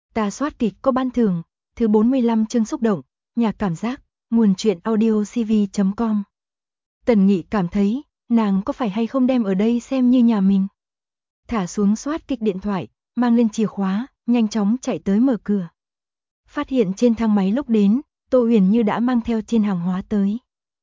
Ta soát kịch có ban thưởng, thứ 45 chương xúc động, nhà cảm giác, nguồn truyện audiocv.com. Tần Nghị cảm thấy, nàng có phải hay không đem ở đây xem như nhà mình. Thả xuống soát kịch điện thoại, mang lên chìa khóa, nhanh chóng chạy tới mở cửa. Phát hiện trên thang máy lúc đến, Tô Huyền Như đã mang theo trên hàng hóa tới.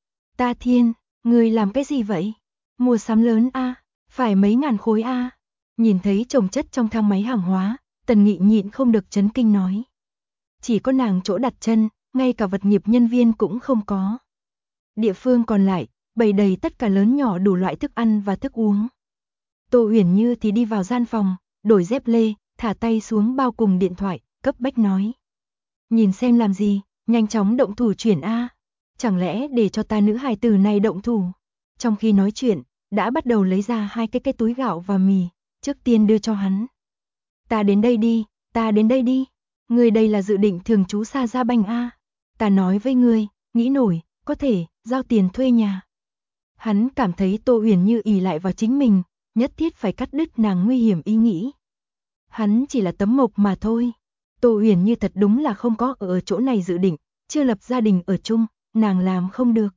Ta Thiên, người làm cái gì vậy? Mua sắm lớn a, phải mấy ngàn khối a. Nhìn thấy chồng chất trong thang máy hàng hóa, Tần Nghị nhịn không được chấn kinh nói. Chỉ có nàng chỗ đặt chân, ngay cả vật nghiệp nhân viên cũng không có. Địa phương còn lại, bày đầy tất cả lớn nhỏ đủ loại thức ăn và thức uống. Tô Huyền Như thì đi vào gian phòng, đổi dép lê, thả tay xuống bao cùng điện thoại, cấp bách nói. Nhìn xem làm gì, nhanh chóng động thủ chuyển a. Chẳng lẽ để cho ta nữ hài tử này động thủ? Trong khi nói chuyện, đã bắt đầu lấy ra hai cái túi gạo và mì, trước tiên đưa cho hắn. Ta đến đây đi, ta đến đây đi. Ngươi đây là dự định thường trú xa ra banh a. Ta nói với ngươi, nghĩ nổi, có thể, giao tiền thuê nhà. Hắn cảm thấy Tô Huyền Như ỷ lại vào chính mình, nhất thiết phải cắt đứt nàng nguy hiểm ý nghĩ. Hắn chỉ là tấm mộc mà thôi. Tô Huyền Như thật đúng là không có ở chỗ này dự định, chưa lập gia đình ở chung, nàng làm không được.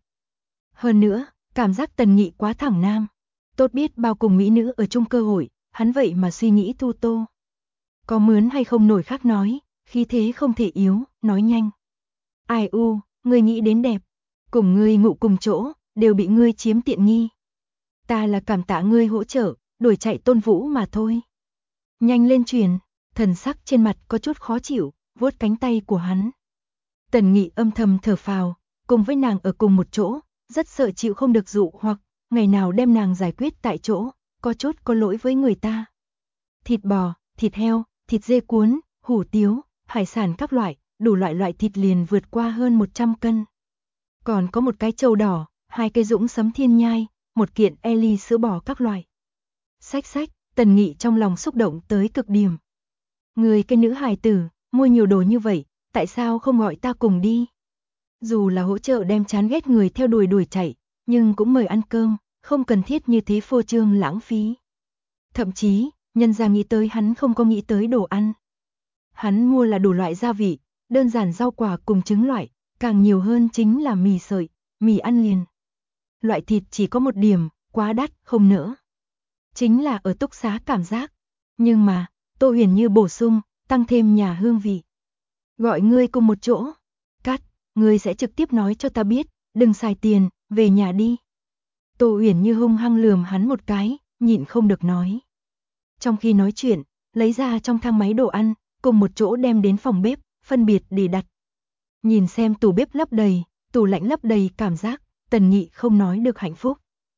Hơn nữa, cảm giác Tần Nghị quá thẳng nam. Tốt biết bao cùng mỹ nữ ở chung cơ hội, hắn vậy mà suy nghĩ thu tô. Có mướn hay không nổi khác nói, khí thế không thể yếu, nói nhanh. Ai u, ngươi nghĩ đến đẹp, cùng ngươi ngủ cùng chỗ, đều bị ngươi chiếm tiện nghi. Ta là cảm tạ ngươi hỗ trợ, đuổi chạy Tôn Vũ mà thôi. Nhanh lên truyền, thần sắc trên mặt có chút khó chịu, vuốt cánh tay của hắn. Tần Nghị âm thầm thở phào, cùng với nàng ở cùng một chỗ, rất sợ chịu không được dụ hoặc ngày nào đem nàng giải quyết tại chỗ, có chút có lỗi với người ta. Thịt bò, thịt heo, thịt dê cuốn, hủ tiếu, hải sản các loại, đủ loại thịt liền vượt qua hơn 100 cân. Còn có một cái trâu đỏ, 2 cây dũng sấm thiên nhai, một kiện ly sữa bò các loại. Xách, Tần Nghị trong lòng xúc động tới cực điểm. Người cái nữ hài tử, mua nhiều đồ như vậy, tại sao không gọi ta cùng đi? Dù là hỗ trợ đem chán ghét người theo đuổi chạy, nhưng cũng mời ăn cơm, không cần thiết như thế phô trương lãng phí. Thậm chí, nhân ra nghĩ tới hắn không có nghĩ tới đồ ăn. Hắn mua là đủ loại gia vị, đơn giản rau quả cùng trứng loại, càng nhiều hơn chính là mì sợi, mì ăn liền. Loại thịt chỉ có một điểm, quá đắt, không nỡ. Chính là ở túc xá cảm giác. Nhưng mà, Tô Huyền Như bổ sung, tăng thêm nhà hương vị. Gọi ngươi cùng một chỗ. Cắt, ngươi sẽ trực tiếp nói cho ta biết, đừng xài tiền, về nhà đi. Tô Huyền Như hung hăng lườm hắn một cái, nhịn không được nói. Trong khi nói chuyện, lấy ra trong thang máy đồ ăn, cùng một chỗ đem đến phòng bếp, phân biệt để đặt. Nhìn xem tủ bếp lấp đầy, tủ lạnh lấp đầy cảm giác, Tần Nghị không nói được hạnh phúc.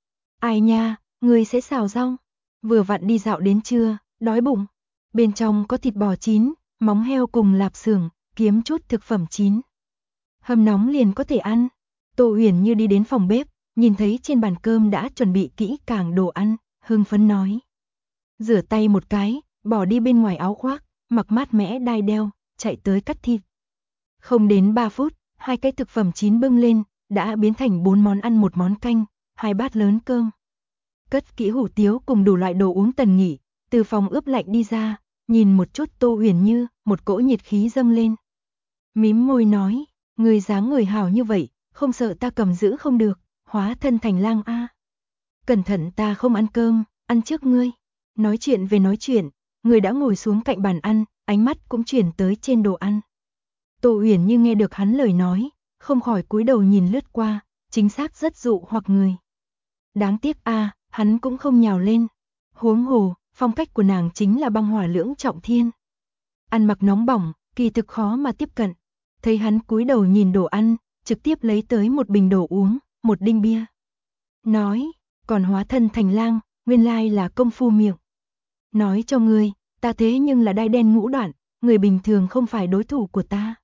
Ai nha, ngươi sẽ xào rau. Vừa vặn đi dạo đến trưa, đói bụng. Bên trong có thịt bò chín, móng heo cùng lạp xưởng, kiếm chút thực phẩm chín. Hầm nóng liền có thể ăn. Tô Huyền Như đi đến phòng bếp, nhìn thấy trên bàn cơm đã chuẩn bị kỹ càng đồ ăn, hưng phấn nói. Rửa tay một cái, bỏ đi bên ngoài áo khoác, mặc mát mẽ đai đeo, chạy tới cắt thịt. Không đến 3 phút, 2 cái thực phẩm chín bưng lên, đã biến thành 4 món ăn 1 món canh, 2 bát lớn cơm. Cất kỹ hủ tiếu cùng đủ loại đồ uống Tần Nghị, từ phòng ướp lạnh đi ra, nhìn một chút Tô Huyền Như, một cỗ nhiệt khí dâng lên. Mím môi nói, người dáng người hảo như vậy, không sợ ta cầm giữ không được, hóa thân thành lang a. Cẩn thận ta không ăn cơm, ăn trước ngươi. Nói chuyện về nói chuyện, người đã ngồi xuống cạnh bàn ăn, ánh mắt cũng chuyển tới trên đồ ăn. Tô Huyền Như nghe được hắn lời nói, không khỏi cúi đầu nhìn lướt qua, chính xác rất dụ hoặc người. Đáng tiếc a, hắn cũng không nhào lên. Huống hồ, phong cách của nàng chính là băng hỏa lưỡng trọng thiên. Ăn mặc nóng bỏng, kỳ thực khó mà tiếp cận. Thấy hắn cúi đầu nhìn đồ ăn, trực tiếp lấy tới một bình đồ uống, một đinh bia. Nói, còn hóa thân thành lang, nguyên lai là công phu miệng. Nói cho ngươi, ta thế nhưng là đai đen ngũ đoạn, người bình thường không phải đối thủ của ta.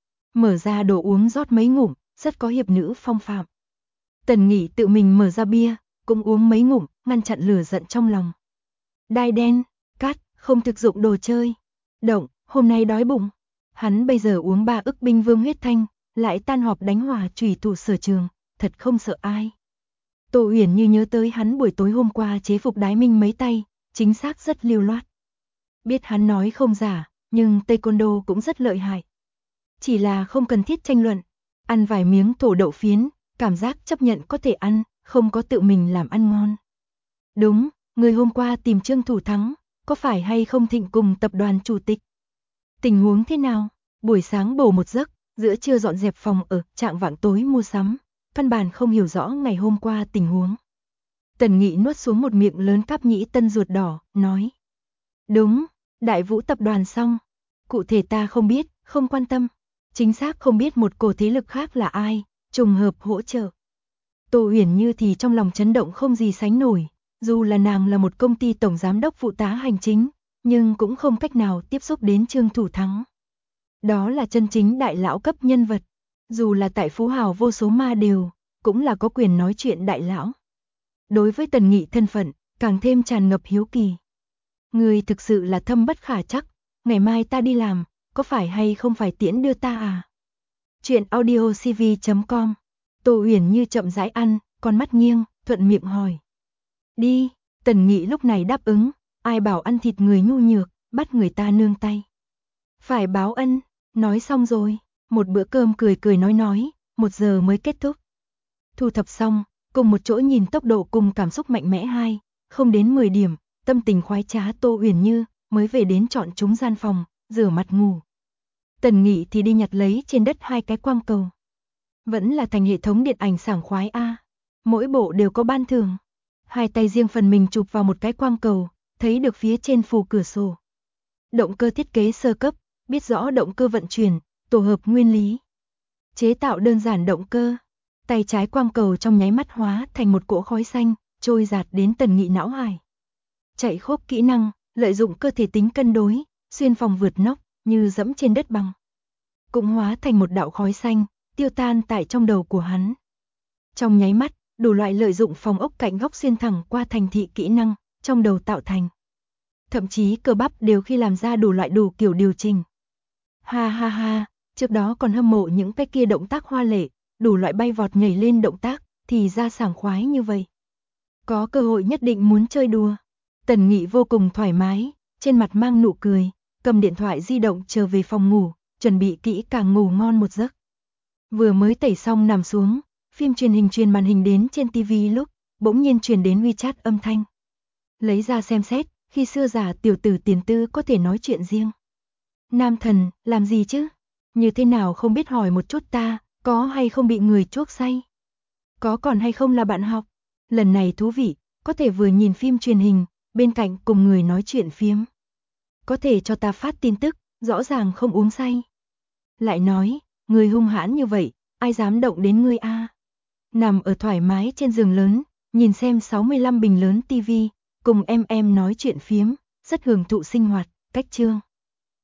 Mở ra đồ uống rót mấy ngụm, rất có hiệp nữ phong phạm. Tần Nghị tự mình mở ra bia, cũng uống mấy ngụm, ngăn chặn lửa giận trong lòng. Đai đen, cắt, không thực dụng đồ chơi. Động, hôm nay đói bụng. Hắn bây giờ uống 3 ức binh vương huyết thanh, lại tan họp đánh hòa chủy thủ sở trường, thật không sợ ai. Tô Huyền Như nhớ tới hắn buổi tối hôm qua chế phục Đái Minh mấy tay, chính xác rất lưu loát. Biết hắn nói không giả, nhưng taekwondo cũng rất lợi hại. Chỉ là không cần thiết tranh luận. Ăn vài miếng thổ đậu phiến, cảm giác chấp nhận có thể ăn, không có tự mình làm ăn ngon. Đúng, người hôm qua tìm Trương Thủ Thắng, có phải hay không Thịnh cùng tập đoàn chủ tịch? Tình huống thế nào? Buổi sáng bổ một giấc, giữa trưa dọn dẹp phòng ở, trạng vạng tối mua sắm, căn bản không hiểu rõ ngày hôm qua tình huống. Tần Nghị nuốt xuống một miệng lớn cáp nhĩ tân ruột đỏ, nói. Đúng, Đại Vũ tập đoàn xong. Cụ thể ta không biết, không quan tâm. Chính xác không biết một cổ thế lực khác là ai, trùng hợp hỗ trợ. Tô Uyển Như thì trong lòng chấn động không gì sánh nổi, dù là nàng là một công ty tổng giám đốc phụ tá hành chính, nhưng cũng không cách nào tiếp xúc đến Trương Thủ Thắng. Đó là chân chính đại lão cấp nhân vật, dù là tại phú hào vô số ma đều, cũng là có quyền nói chuyện đại lão. Đối với Tần Nghị thân phận, càng thêm tràn ngập hiếu kỳ. Người thực sự là thâm bất khả trắc, ngày mai ta đi làm, có phải hay không phải tiễn đưa ta à? Chuyện audiocv.com. Tô Uyển Như chậm rãi ăn, con mắt nghiêng, thuận miệng hỏi. Đi, Tần Nghị lúc này đáp ứng, ai bảo ăn thịt người nhu nhược, bắt người ta nương tay. Phải báo ân, nói xong rồi, một bữa cơm cười cười nói, 1 giờ mới kết thúc. Thu thập xong, cùng một chỗ nhìn tốc độ cùng cảm xúc mạnh mẽ hai, không đến 10 điểm, tâm tình khoái trá Tô Uyển Như mới về đến chọn chúng gian phòng, rửa mặt ngủ. Tần Nghị thì đi nhặt lấy trên đất 2 cái quang cầu. Vẫn là thành hệ thống điện ảnh sảng khoái a. Mỗi bộ đều có ban thưởng. 2 tay riêng phần mình chụp vào một cái quang cầu, thấy được phía trên phù cửa sổ. Động cơ thiết kế sơ cấp, biết rõ động cơ vận chuyển, tổ hợp nguyên lý. Chế tạo đơn giản động cơ. Tay trái quang cầu trong nháy mắt hóa thành một cỗ khói xanh, trôi dạt đến Tần Nghị não hải. Chạy khốp kỹ năng, lợi dụng cơ thể tính cân đối, xuyên phòng vượt nóc, như dẫm trên đất bằng. Cũng hóa thành một đạo khói xanh, tiêu tan tại trong đầu của hắn. Trong nháy mắt, đủ loại lợi dụng phòng ốc cạnh góc xuyên thẳng qua thành thị kỹ năng, trong đầu tạo thành. Thậm chí cơ bắp đều khi làm ra đủ loại đủ kiểu điều chỉnh. Ha ha ha, trước đó còn hâm mộ những cái kia động tác hoa lệ, đủ loại bay vọt nhảy lên động tác, thì ra sảng khoái như vậy. Có cơ hội nhất định muốn chơi đùa. Tần Nghị vô cùng thoải mái, trên mặt mang nụ cười, cầm điện thoại di động trở về phòng ngủ, chuẩn bị kỹ càng ngủ ngon một giấc. Vừa mới tẩy xong nằm xuống, phim truyền hình truyền màn hình đến trên TV lúc, bỗng nhiên truyền đến WeChat âm thanh. Lấy ra xem xét, khi xưa giả tiểu tử Tiền Tư có thể nói chuyện riêng. Nam thần, làm gì chứ? Như thế nào không biết hỏi một chút ta, có hay không bị người chuốc say? Có còn hay không là bạn học? Lần này thú vị, có thể vừa nhìn phim truyền hình, bên cạnh cùng người nói chuyện phiếm. Có thể cho ta phát tin tức, rõ ràng không uống say. Lại nói, người hung hãn như vậy, ai dám động đến ngươi a? Nằm ở thoải mái trên giường lớn, nhìn xem 65 bình lớn TV, cùng em nói chuyện phiếm, rất hưởng thụ sinh hoạt, cách chương.